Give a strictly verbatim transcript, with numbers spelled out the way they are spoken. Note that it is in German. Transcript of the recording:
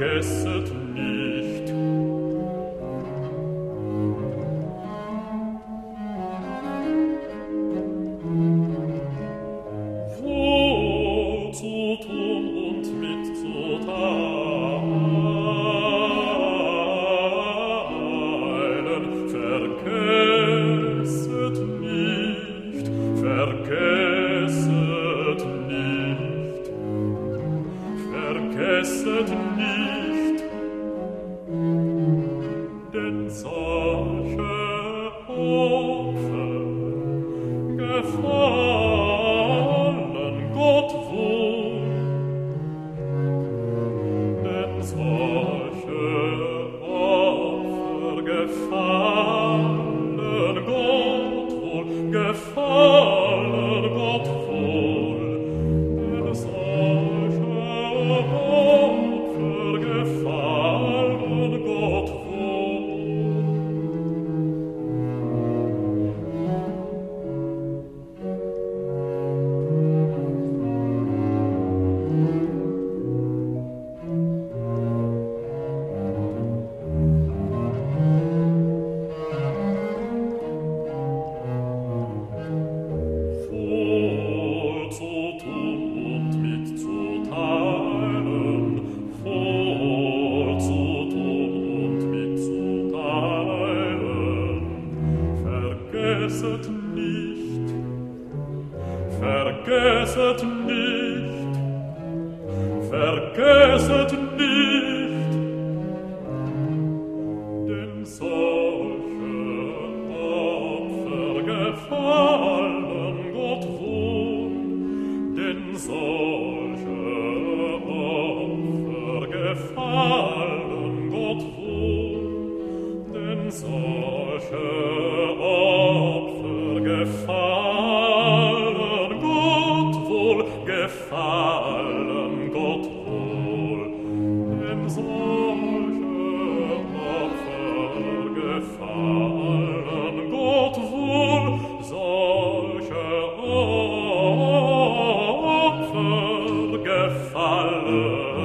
vergesset nicht. Wohl zu tun und mitzuteilen, vergesset nicht, vergesset nicht, vergesset nicht, denn solche Opfer gefallen Gott wohl, denn solche Opfer gefallen Gott wohl, gefallen Gott wohl, denn solche Opfer gefallen Gott wohl. Wohl zu tun und mitzuteilen, wohl zu tun und mitzuteilen, vergesset nicht, vergesset nicht, vergesset nicht, denn solche Opfer gefallen Gott wohl, denn solche Opfer gefallen Gott wohl, denn solche Opfer gefallen Gott wohl, gefallen Gott wohl, denn solche Opfer gefallen Gott wohl, solche Opfer gefallen